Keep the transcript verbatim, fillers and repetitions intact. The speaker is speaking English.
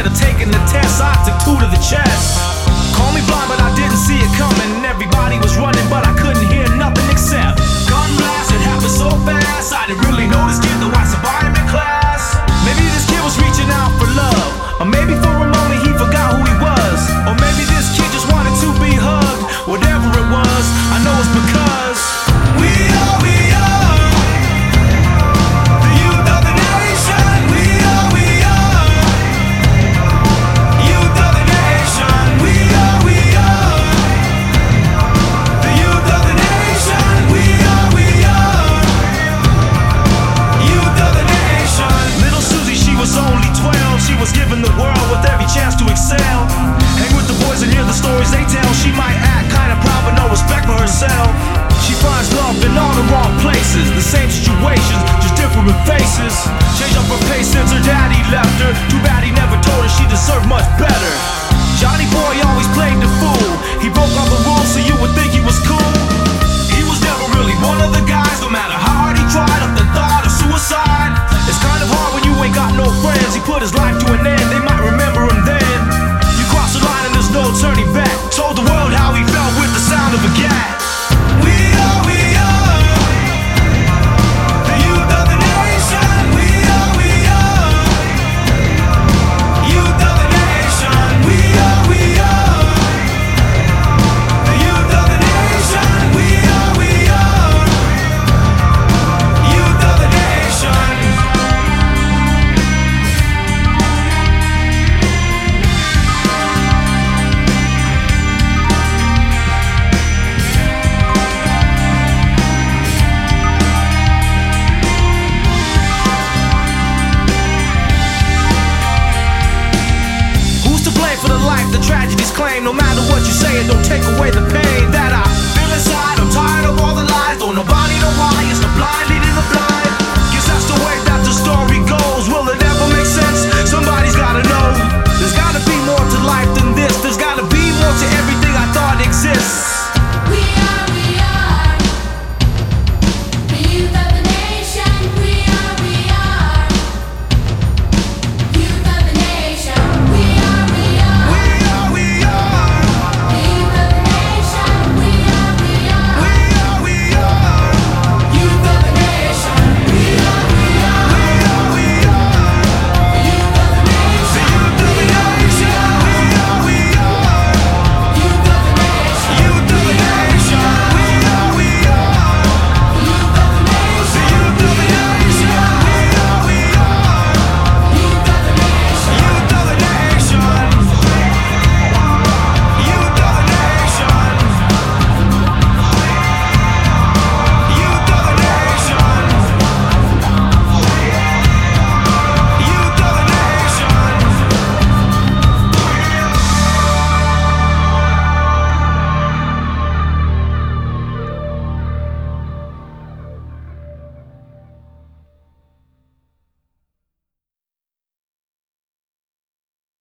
instead of taking the test, I took two to the chest. Call me blind, but I didn't see it coming. Everybody was running, but I couldn't hear nothing except gun blast. It happened so fast, I didn't really know this kid, though I survived him in class. Maybe this kid was reaching out for love, or maybe for a moment he forgot who he was, or maybe this kid just wanted to be hugged. Whatever it was, I know it's because we are, we are the youth of the nation. We are, we are youth of the nation. We are, we are the youth of the nation. We are, we are youth of the nation. Little Susie, she was only twelve. She was given the world with every chance to excel. Hang with the boys and hear the stories they tell. She might act kinda proud but no respect for herself. She finds love in all the wrong places, the same situations, just different faces. Changed up her pace since her daddy left her. Too bad he never told her she deserved much better. Johnny boy always played the fool. He broke all the rules so you would think he was cool. He was never really one of the guys, no matter how hard he tried, up the thought of suicide. It's kind of hard when you ain't got no friends. He put his life to an end, they might remember him then. You cross the line and there's no turning back. Told the world how he felt with the sound of a gat. We are, we are the youth of the nation. We are, we are youth of the nation. We are, we are the youth of the nation. We are, we are youth of the nation. For the life the tragedies claim, no matter what you say, it don't take away the